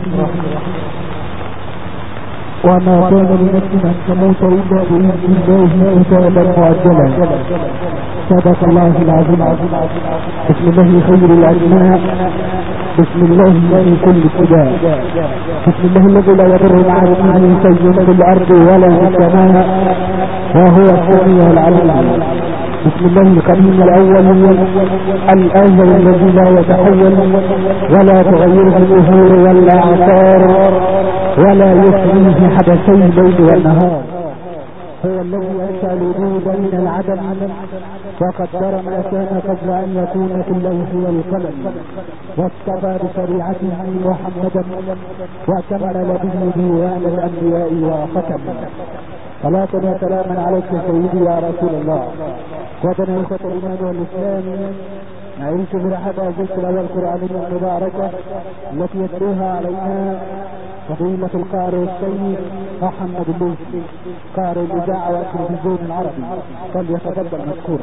وما كان لنفس أن تموت إلا بإذن الله كتابا مؤجلا. صدق الله العظيم. بسم الله خير الأسماء، بسم الله في كل ابتداء، بسم الله الذي لا يضر مع اسمه شيء في الأرض ولا في السماء وهو السميع العليم. بسم الله القديم الأول الأول الذي لا يتحول ولا تغيره الظهور ولا أعصار ولا يحييه حدثي الليل والنهار. هو الذي أنشأ الوجود من العدم وقدر ما كان قبل أن يكون في اللوح والقلم، واصطفى بشريعته محمدا وكمل به ديوان الأنبياء وختم. صلاة وسلاما عليك سيدي يا رسول الله. وبنا إخوة الإيمان والإسلام، نعيش في رحاب هذه التلاوة القرآنية المباركة التي يتلوها علينا فضيلة القارئ السيد محمد اللوسي قارئ الإذاعة والتلفزيون العربي، فليتفضل مشكورا.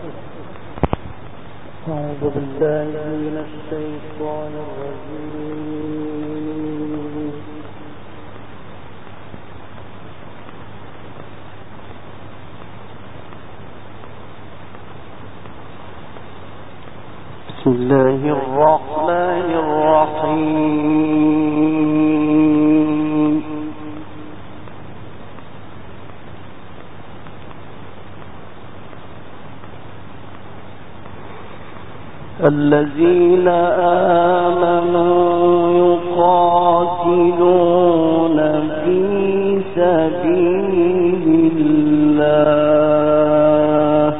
أعوذ بالله من الشيطان الرجيم. بسم الله الرحمن الرحيم. الذين آمنوا يقاتلون في سبيل الله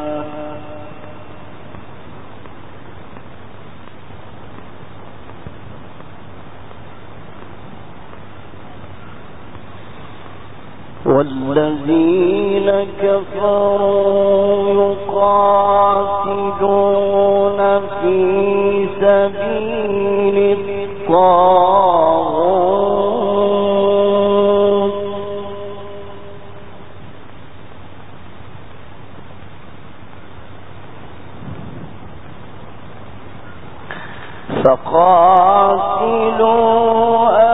والذين كفروا يقاتلون في سبيل الطاغوت فقاتلوا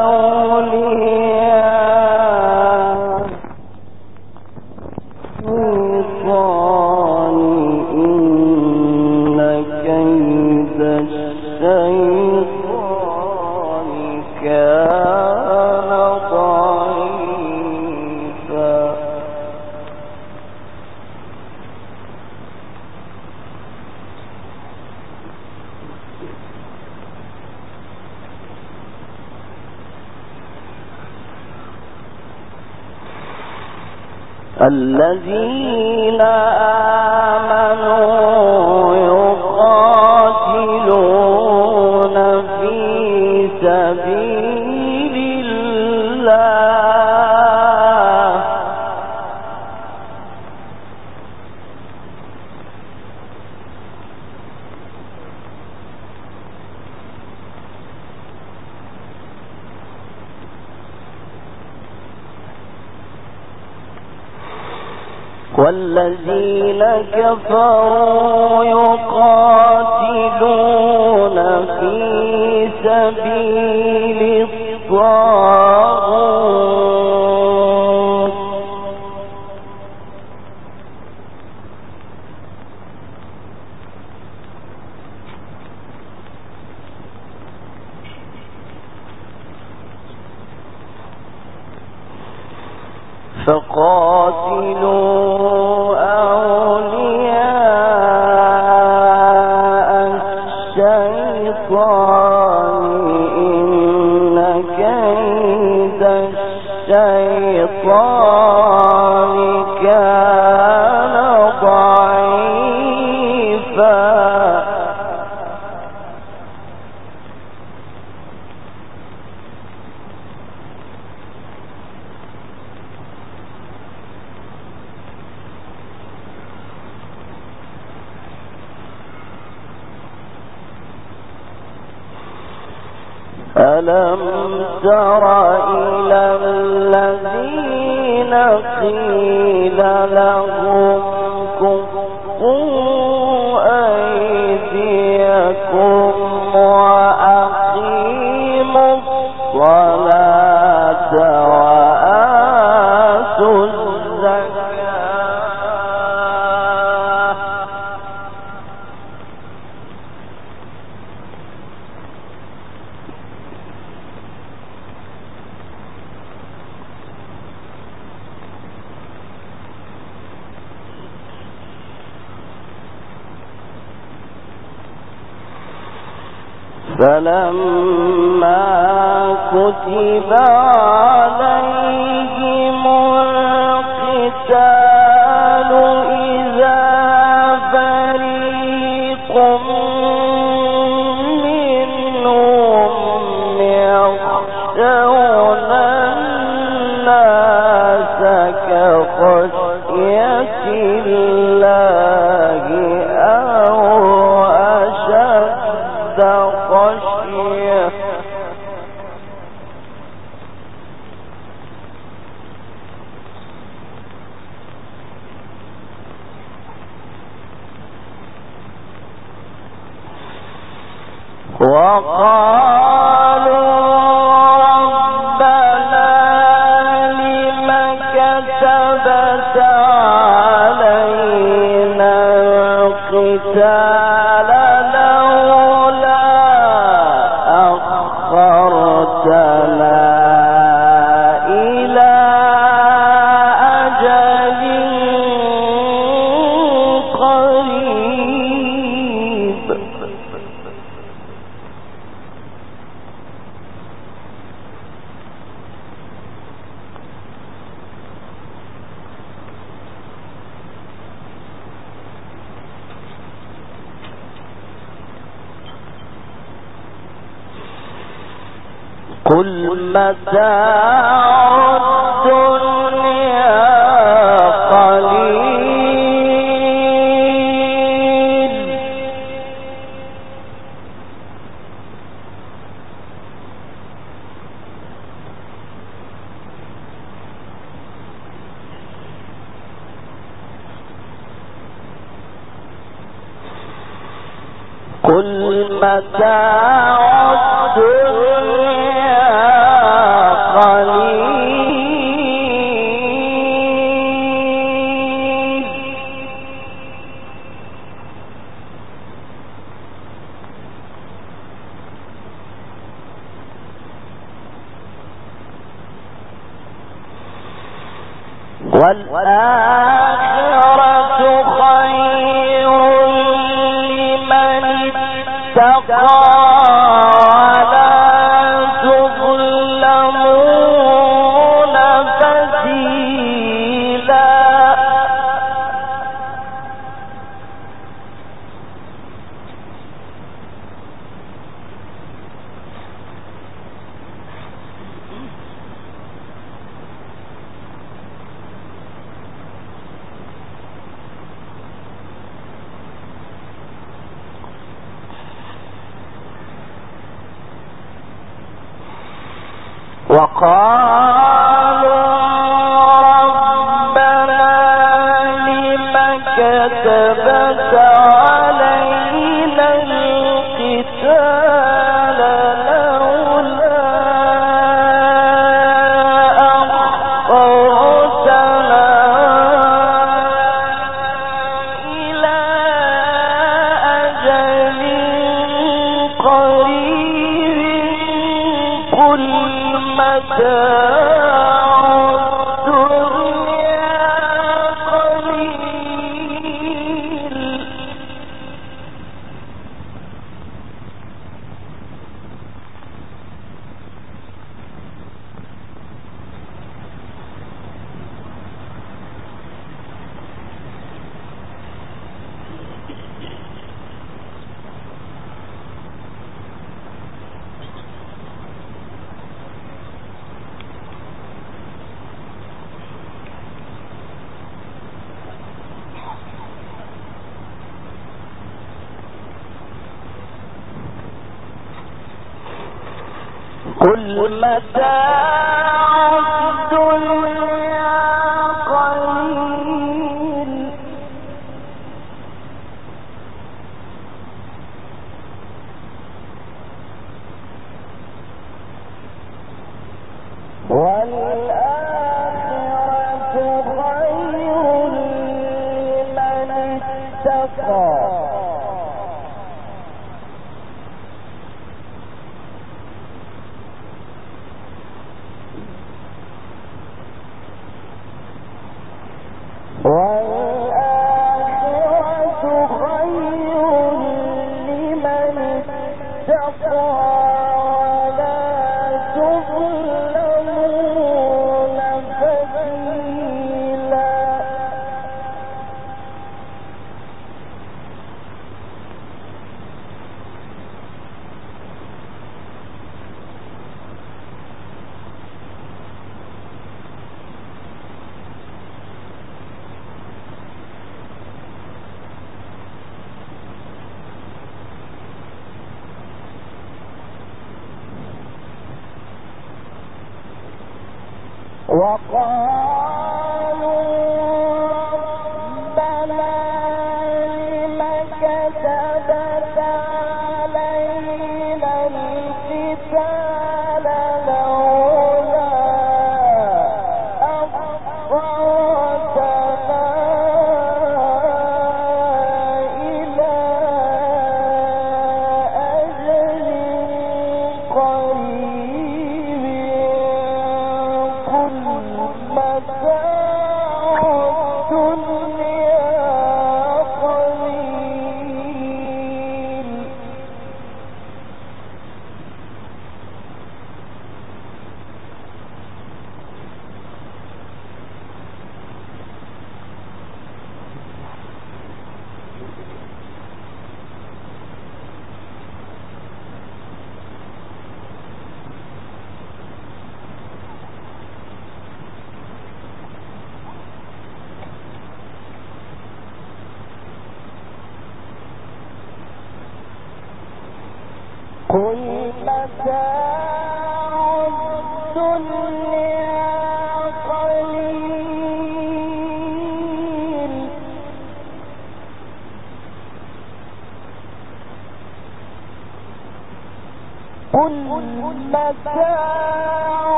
الذين آمنوا يقاتلون في سبيل الله والذين كفروا يقاتلون في سبيل الطاغوت فقاتلوا أولياء الشيطان إن كيد الشيطان كان ضعيفا ألم تر إلى الذين قيل لهم كفوا أيديكم وأقيموا الصلاة وآتوا الزكاة فلما كتب عليهم القتال إذا فريق منهم يخشون الناس كخشية الله أو أشد خشية وقالوا ربنا لم كتبت علينا القتال لولا أخرتنا إلى أجل قريب قل متاع الدنيا قليل قل متاع الدنيا قليل والآخرة خير لمن اتقى ولا تظلمون فتيلا وقالوا ربنا لم كتبت علينا القتال لولا أخرتنا إلى أجل قريب قل متاع الدنيا قليل قل متاع الدنيا قليل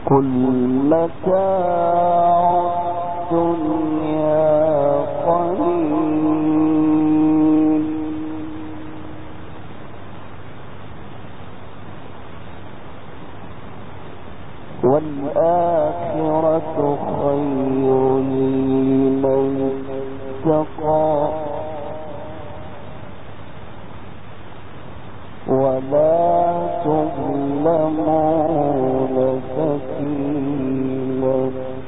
قل متاع الدنيا قليل والآخرة خير لمن اتقى ولا تظلمون فتيلا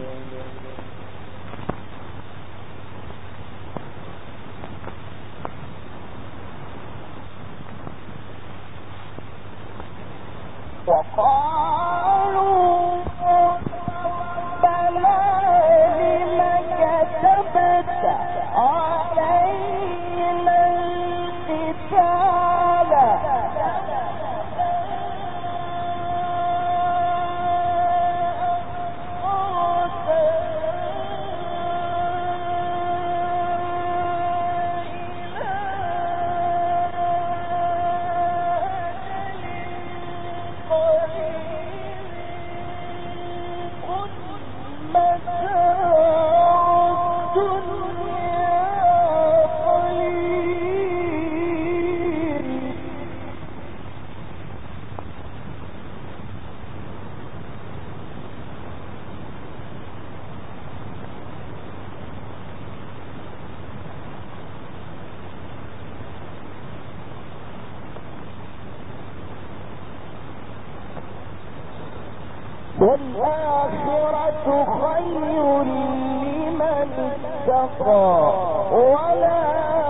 والآخرة خير لمن اتقى ولا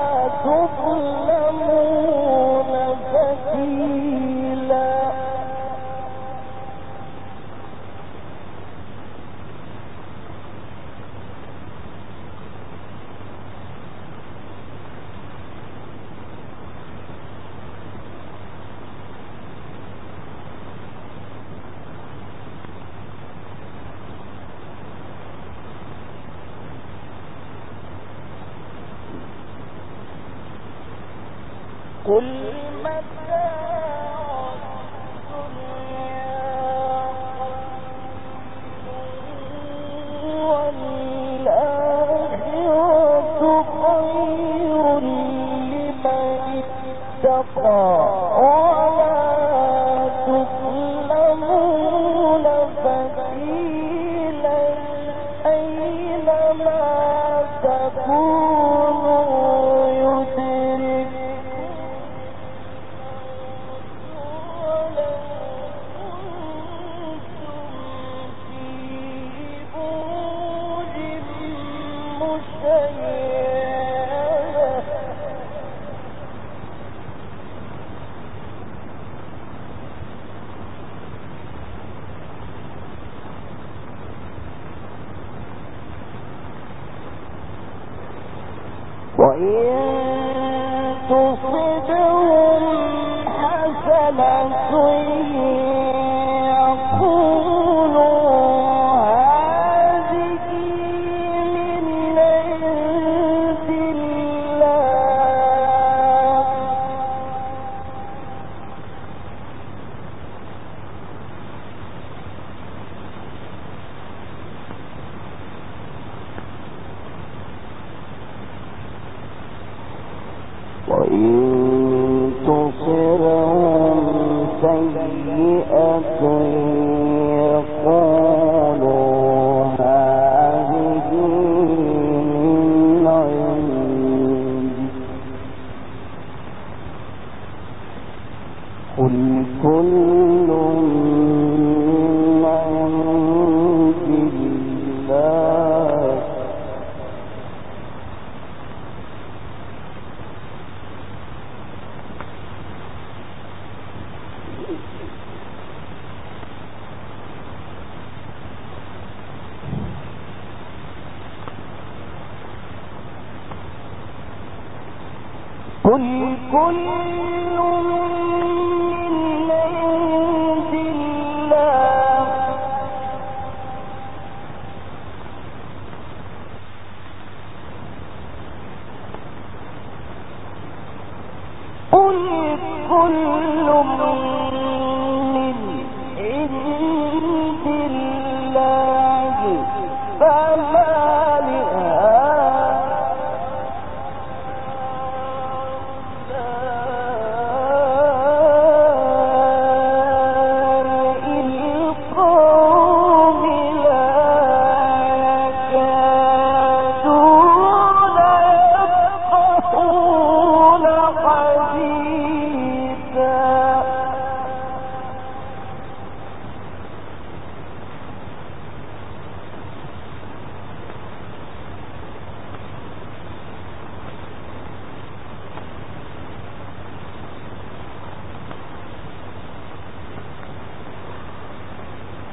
تظلمون فتيلا قل متاع الدنيا والآخرة خير لمن اتقى ولا تظلمون فتيلا أينما تكونوا يدرك وإن تصبهم حسنة يقولوا هذه من عند الله وإن تصرهم سيئة يقولوا هذه من عندك قل كل من عند الله قل كل من عند الله قل كل من عند الله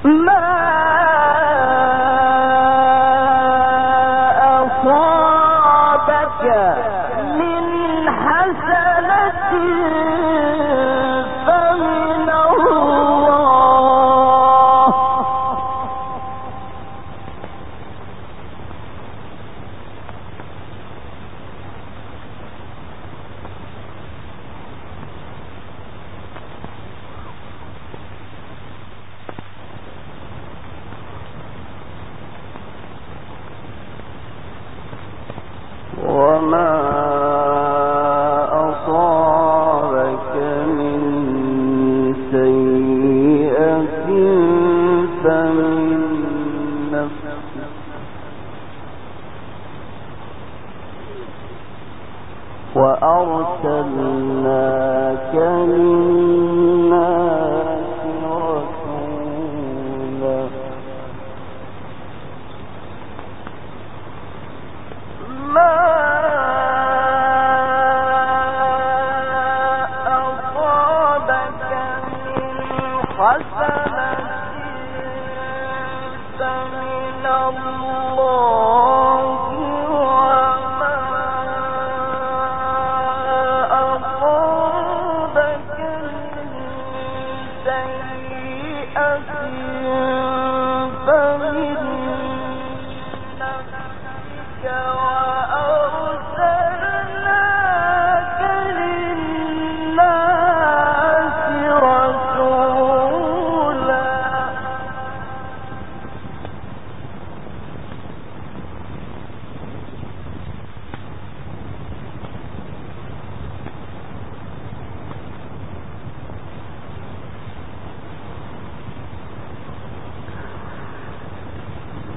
وأرسلناك للناس رسولا ما أصابك من حسنة فمن الله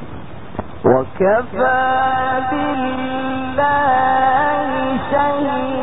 وكفى بالله شهيدا